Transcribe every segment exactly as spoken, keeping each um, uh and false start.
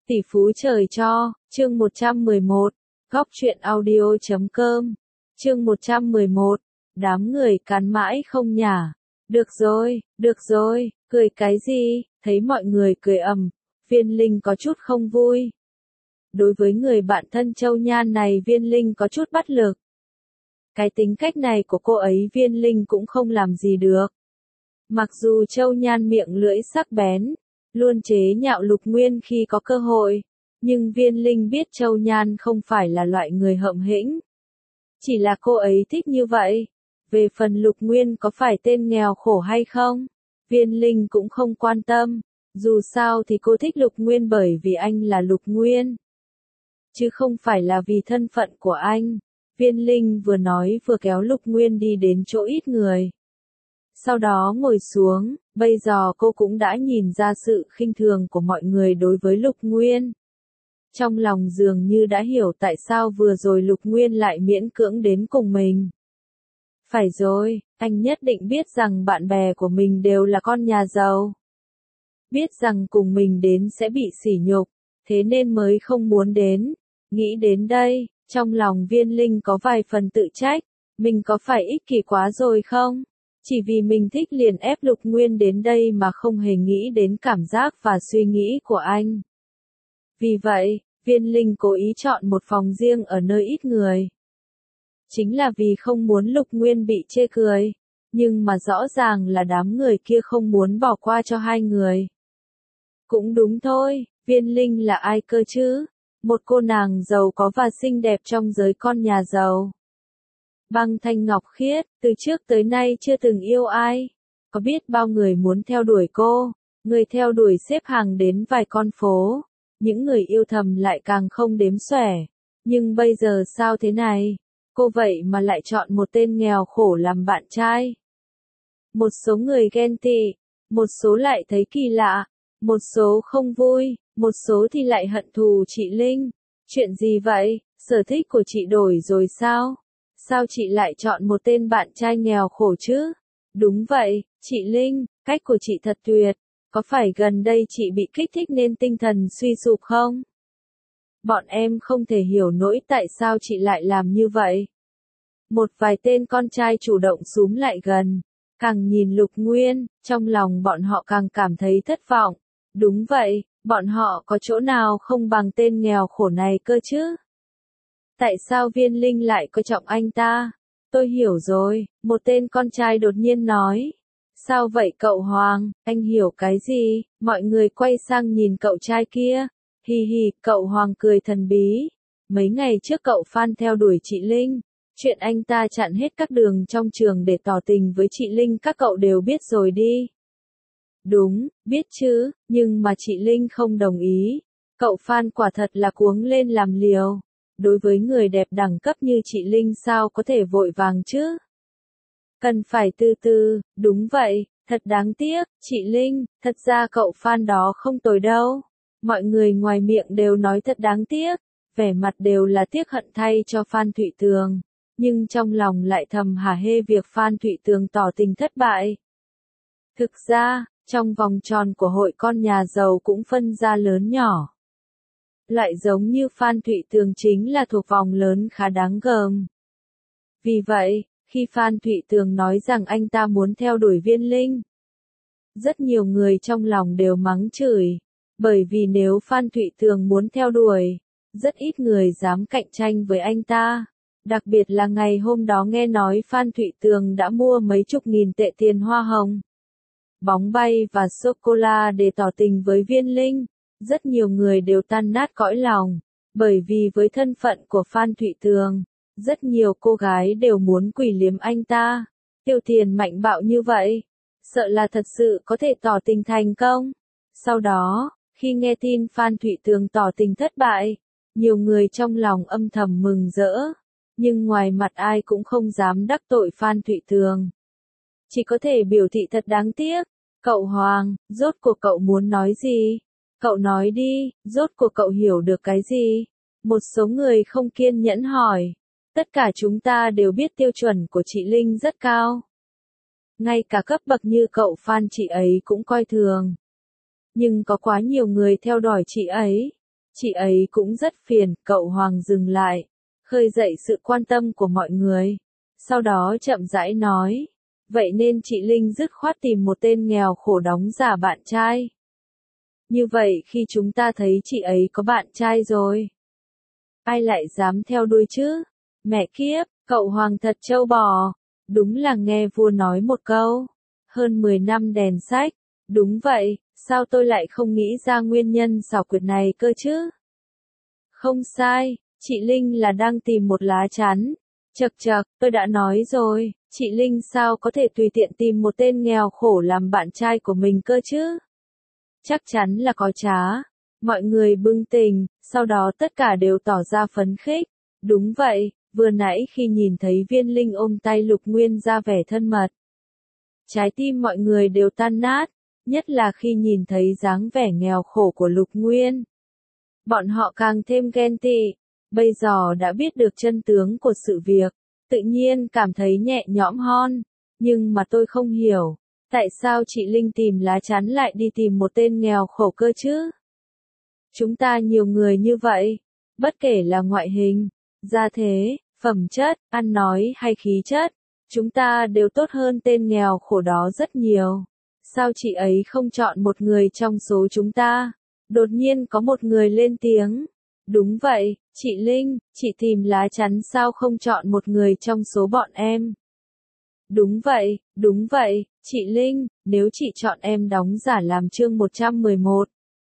Tỷ phú trời cho, chương một trăm mười một, góc truyện audio chấm com, chương một trăm mười một, đám người cắn mãi không nhả. Được rồi, được rồi, cười cái gì, thấy mọi người cười ầm, Viên Linh có chút không vui. Đối với người bạn thân Châu Nhan này Viên Linh có chút bất lực. Cái tính cách này của cô ấy Viên Linh cũng không làm gì được. Mặc dù Châu Nhan miệng lưỡi sắc bén, luôn chế nhạo Lục Nguyên khi có cơ hội, nhưng Viên Linh biết Châu Nhan không phải là loại người hậm hĩnh. Chỉ là cô ấy thích như vậy. Về phần Lục Nguyên có phải tên nghèo khổ hay không, Viên Linh cũng không quan tâm. Dù sao thì cô thích Lục Nguyên bởi vì anh là Lục Nguyên, chứ không phải là vì thân phận của anh. Viên Linh vừa nói vừa kéo Lục Nguyên đi đến chỗ ít người. Sau đó ngồi xuống, bây giờ cô cũng đã nhìn ra sự khinh thường của mọi người đối với Lục Nguyên. Trong lòng dường như đã hiểu tại sao vừa rồi Lục Nguyên lại miễn cưỡng đến cùng mình. Phải rồi, anh nhất định biết rằng bạn bè của mình đều là con nhà giàu. Biết rằng cùng mình đến sẽ bị sỉ nhục, thế nên mới không muốn đến. Nghĩ đến đây, trong lòng Viên Linh có vài phần tự trách, mình có phải ích kỷ quá rồi không? Chỉ vì mình thích liền ép Lục Nguyên đến đây mà không hề nghĩ đến cảm giác và suy nghĩ của anh. Vì vậy, Viên Linh cố ý chọn một phòng riêng ở nơi ít người. Chính là vì không muốn Lục Nguyên bị chê cười, nhưng mà rõ ràng là đám người kia không muốn bỏ qua cho hai người. Cũng đúng thôi, Viên Linh là ai cơ chứ? Một cô nàng giàu có và xinh đẹp trong giới con nhà giàu. Băng thanh ngọc khiết, từ trước tới nay chưa từng yêu ai. Có biết bao người muốn theo đuổi cô, người theo đuổi xếp hàng đến vài con phố. Những người yêu thầm lại càng không đếm xuể. Nhưng bây giờ sao thế này? Cô vậy mà lại chọn một tên nghèo khổ làm bạn trai. Một số người ghen tị, một số lại thấy kỳ lạ, một số không vui, một số thì lại hận thù chị Linh. Chuyện gì vậy? Sở thích của chị đổi rồi sao? Sao chị lại chọn một tên bạn trai nghèo khổ chứ? Đúng vậy, chị Linh, cách của chị thật tuyệt. Có phải gần đây chị bị kích thích nên tinh thần suy sụp không? Bọn em không thể hiểu nổi tại sao chị lại làm như vậy. Một vài tên con trai chủ động xúm lại gần. Càng nhìn Lục Nguyên, trong lòng bọn họ càng cảm thấy thất vọng. Đúng vậy, bọn họ có chỗ nào không bằng tên nghèo khổ này cơ chứ? Tại sao Viên Linh lại coi trọng anh ta? Tôi hiểu rồi, một tên con trai đột nhiên nói. Sao vậy cậu Hoàng, anh hiểu cái gì? Mọi người quay sang nhìn cậu trai kia. Hi hi, cậu Hoàng cười thần bí. Mấy ngày trước cậu Phan theo đuổi chị Linh. Chuyện anh ta chặn hết các đường trong trường để tỏ tình với chị Linh các cậu đều biết rồi đi. Đúng, biết chứ, nhưng mà chị Linh không đồng ý. Cậu Phan quả thật là cuống lên làm liều. Đối với người đẹp đẳng cấp như chị Linh sao có thể vội vàng chứ? Cần phải từ từ, đúng vậy, thật đáng tiếc, chị Linh, thật ra cậu Phan đó không tồi đâu. Mọi người ngoài miệng đều nói thật đáng tiếc, vẻ mặt đều là tiếc hận thay cho Phan Thụy Tường, nhưng trong lòng lại thầm hả hê việc Phan Thụy Tường tỏ tình thất bại. Thực ra, trong vòng tròn của hội con nhà giàu cũng phân ra lớn nhỏ. Loại giống như Phan Thụy Tường chính là thuộc vòng lớn khá đáng gờm. Vì vậy, khi Phan Thụy Tường nói rằng anh ta muốn theo đuổi Viên Linh, rất nhiều người trong lòng đều mắng chửi, bởi vì nếu Phan Thụy Tường muốn theo đuổi, rất ít người dám cạnh tranh với anh ta. Đặc biệt là ngày hôm đó nghe nói Phan Thụy Tường đã mua mấy chục nghìn tệ tiền hoa hồng, bóng bay và sô-cô-la để tỏ tình với Viên Linh. Rất nhiều người đều tan nát cõi lòng, bởi vì với thân phận của Phan Thụy Tường, rất nhiều cô gái đều muốn quỳ liếm anh ta. Tiêu tiền mạnh bạo như vậy, sợ là thật sự có thể tỏ tình thành công. Sau đó, khi nghe tin Phan Thụy Tường tỏ tình thất bại, nhiều người trong lòng âm thầm mừng rỡ, nhưng ngoài mặt ai cũng không dám đắc tội Phan Thụy Tường. Chỉ có thể biểu thị thật đáng tiếc. Cậu Hoàng, rốt cuộc cậu muốn nói gì? Cậu nói đi, rốt cuộc cậu hiểu được cái gì? Một số người không kiên nhẫn hỏi. Tất cả chúng ta đều biết tiêu chuẩn của chị Linh rất cao. Ngay cả cấp bậc như cậu Phan chị ấy cũng coi thường. Nhưng có quá nhiều người theo đuổi chị ấy. Chị ấy cũng rất phiền, cậu Hoàng dừng lại, khơi dậy sự quan tâm của mọi người. Sau đó chậm rãi nói, vậy nên chị Linh dứt khoát tìm một tên nghèo khổ đóng giả bạn trai. Như vậy khi chúng ta thấy chị ấy có bạn trai rồi, ai lại dám theo đuôi chứ? Mẹ kiếp, cậu Hoàng thật trâu bò. Đúng là nghe vua nói một câu. Hơn mười năm đèn sách. Đúng vậy, sao tôi lại không nghĩ ra nguyên nhân xảo quyệt này cơ chứ? Không sai, chị Linh là đang tìm một lá chắn. Chậc chậc, tôi đã nói rồi, chị Linh sao có thể tùy tiện tìm một tên nghèo khổ làm bạn trai của mình cơ chứ? Chắc chắn là có trá. Mọi người bừng tỉnh, sau đó tất cả đều tỏ ra phấn khích. Đúng vậy, vừa nãy khi nhìn thấy Viên Linh ôm tay Lục Nguyên ra vẻ thân mật, trái tim mọi người đều tan nát, nhất là khi nhìn thấy dáng vẻ nghèo khổ của Lục Nguyên. Bọn họ càng thêm ghen tị, bây giờ đã biết được chân tướng của sự việc, tự nhiên cảm thấy nhẹ nhõm hơn, nhưng mà tôi không hiểu, tại sao chị Linh tìm lá chắn lại đi tìm một tên nghèo khổ cơ chứ? Chúng ta nhiều người như vậy, bất kể là ngoại hình, gia thế, phẩm chất, ăn nói hay khí chất, chúng ta đều tốt hơn tên nghèo khổ đó rất nhiều. Sao chị ấy không chọn một người trong số chúng ta? Đột nhiên có một người lên tiếng. Đúng vậy, chị Linh, chị tìm lá chắn sao không chọn một người trong số bọn em? Đúng vậy, đúng vậy, chị Linh, nếu chị chọn em đóng giả làm chương một trăm mười một.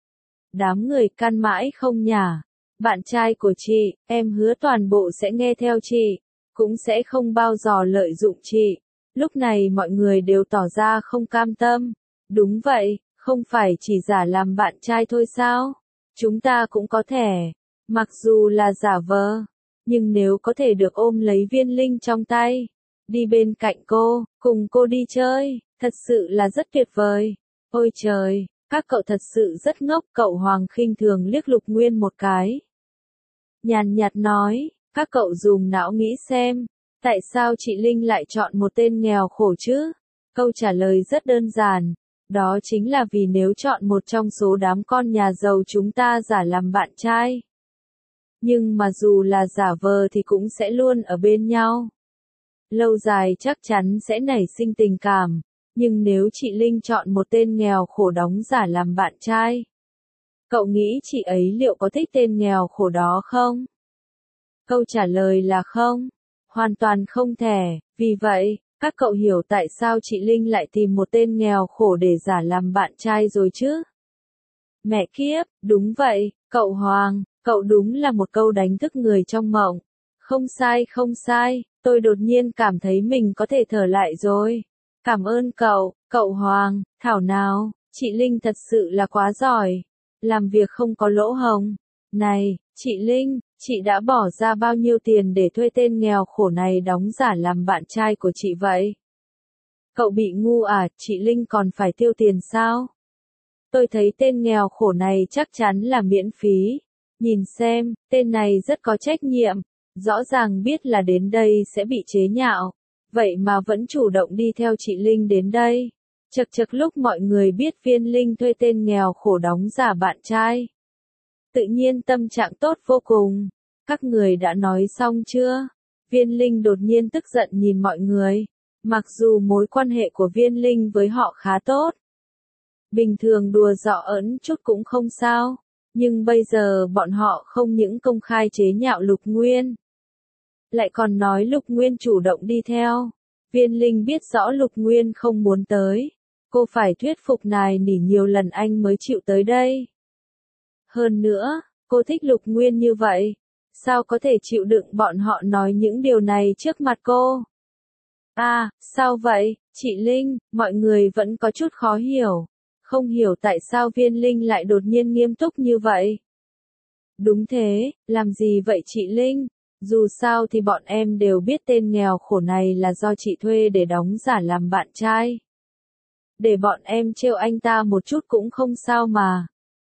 Đám người can mãi không nhả. Bạn trai của chị, em hứa toàn bộ sẽ nghe theo chị, cũng sẽ không bao giờ lợi dụng chị. Lúc này mọi người đều tỏ ra không cam tâm. Đúng vậy, không phải chỉ giả làm bạn trai thôi sao? Chúng ta cũng có thể, mặc dù là giả vờ, nhưng nếu có thể được ôm lấy Viên Linh trong tay, đi bên cạnh cô, cùng cô đi chơi, thật sự là rất tuyệt vời. Ôi trời, các cậu thật sự rất ngốc. Cậu Hoàng khinh thường liếc Lục Nguyên một cái, nhàn nhạt nói, các cậu dùng não nghĩ xem, tại sao chị Linh lại chọn một tên nghèo khổ chứ? Câu trả lời rất đơn giản, đó chính là vì nếu chọn một trong số đám con nhà giàu chúng ta giả làm bạn trai. Nhưng mà dù là giả vờ thì cũng sẽ luôn ở bên nhau. Lâu dài chắc chắn sẽ nảy sinh tình cảm, nhưng nếu chị Linh chọn một tên nghèo khổ đóng giả làm bạn trai, cậu nghĩ chị ấy liệu có thích tên nghèo khổ đó không? Câu trả lời là không, hoàn toàn không thể, vì vậy, các cậu hiểu tại sao chị Linh lại tìm một tên nghèo khổ để giả làm bạn trai rồi chứ? Mẹ kiếp, đúng vậy, cậu Hoàng, cậu đúng là một câu đánh thức người trong mộng. Không sai không sai, tôi đột nhiên cảm thấy mình có thể thở lại rồi. Cảm ơn cậu, cậu Hoàng, thảo nào, chị Linh thật sự là quá giỏi. Làm việc không có lỗ hổng. Này, chị Linh, chị đã bỏ ra bao nhiêu tiền để thuê tên nghèo khổ này đóng giả làm bạn trai của chị vậy? Cậu bị ngu à, chị Linh còn phải tiêu tiền sao? Tôi thấy tên nghèo khổ này chắc chắn là miễn phí. Nhìn xem, tên này rất có trách nhiệm. Rõ ràng biết là đến đây sẽ bị chế nhạo. Vậy mà vẫn chủ động đi theo chị Linh đến đây. Chật chật lúc mọi người biết Viên Linh thuê tên nghèo khổ đóng giả bạn trai, tự nhiên tâm trạng tốt vô cùng. Các người đã nói xong chưa? Viên Linh đột nhiên tức giận nhìn mọi người. Mặc dù mối quan hệ của Viên Linh với họ khá tốt, bình thường đùa giỡn ẩn chút cũng không sao, nhưng bây giờ bọn họ không những công khai chế nhạo Lục Nguyên, lại còn nói Lục Nguyên chủ động đi theo. Viên Linh biết rõ Lục Nguyên không muốn tới, cô phải thuyết phục nài nỉ nhiều lần anh mới chịu tới đây. Hơn nữa, cô thích Lục Nguyên như vậy, sao có thể chịu đựng bọn họ nói những điều này trước mặt cô? À, sao vậy, chị Linh, mọi người vẫn có chút khó hiểu. Không hiểu tại sao Viên Linh lại đột nhiên nghiêm túc như vậy. Đúng thế, làm gì vậy chị Linh? Dù sao thì bọn em đều biết tên nghèo khổ này là do chị thuê để đóng giả làm bạn trai. Để bọn em trêu anh ta một chút cũng không sao mà.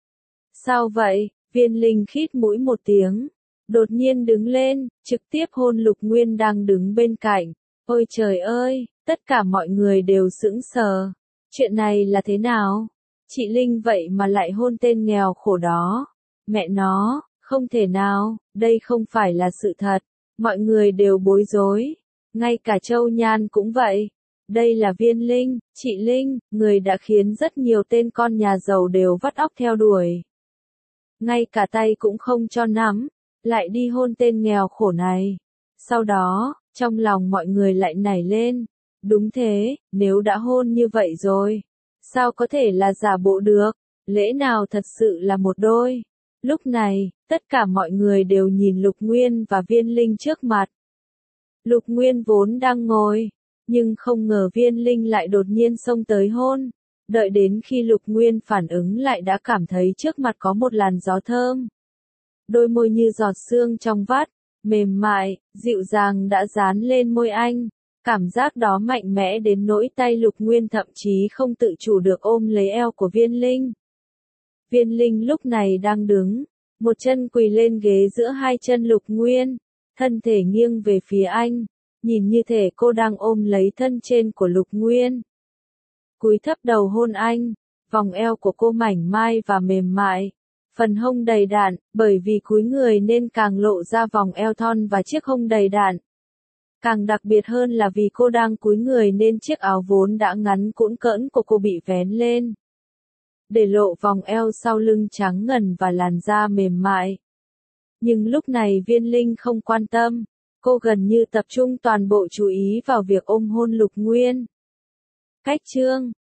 Sao vậy? Viên Linh khít mũi một tiếng, đột nhiên đứng lên, trực tiếp hôn Lục Nguyên đang đứng bên cạnh. Ôi trời ơi, tất cả mọi người đều sững sờ. Chuyện này là thế nào? Chị Linh vậy mà lại hôn tên nghèo khổ đó. Mẹ nó, không thể nào, đây không phải là sự thật. Mọi người đều bối rối. Ngay cả Châu Nhan cũng vậy. Đây là Viên Linh, chị Linh, người đã khiến rất nhiều tên con nhà giàu đều vắt óc theo đuổi. Ngay cả tay cũng không cho nắm, lại đi hôn tên nghèo khổ này. Sau đó, trong lòng mọi người lại nảy lên. Đúng thế, nếu đã hôn như vậy rồi, sao có thể là giả bộ được, lẽ nào thật sự là một đôi. Lúc này, tất cả mọi người đều nhìn Lục Nguyên và Viên Linh trước mặt. Lục Nguyên vốn đang ngồi, nhưng không ngờ Viên Linh lại đột nhiên xông tới hôn. Đợi đến khi Lục Nguyên phản ứng lại đã cảm thấy trước mặt có một làn gió thơm. Đôi môi như giọt sương trong vắt, mềm mại, dịu dàng đã dán lên môi anh. Cảm giác đó mạnh mẽ đến nỗi tay Lục Nguyên thậm chí không tự chủ được ôm lấy eo của Viên Linh. Viên Linh lúc này đang đứng, một chân quỳ lên ghế giữa hai chân Lục Nguyên, thân thể nghiêng về phía anh, nhìn như thể cô đang ôm lấy thân trên của Lục Nguyên. Cúi thấp đầu hôn anh, vòng eo của cô mảnh mai và mềm mại, phần hông đầy đặn, bởi vì cúi người nên càng lộ ra vòng eo thon và chiếc hông đầy đặn. Càng đặc biệt hơn là vì cô đang cúi người nên chiếc áo vốn đã ngắn cũn cỡn của cô bị vén lên, để lộ vòng eo sau lưng trắng ngần và làn da mềm mại. Nhưng lúc này Viên Linh không quan tâm, cô gần như tập trung toàn bộ chú ý vào việc ôm hôn Lục Nguyên. Cách chương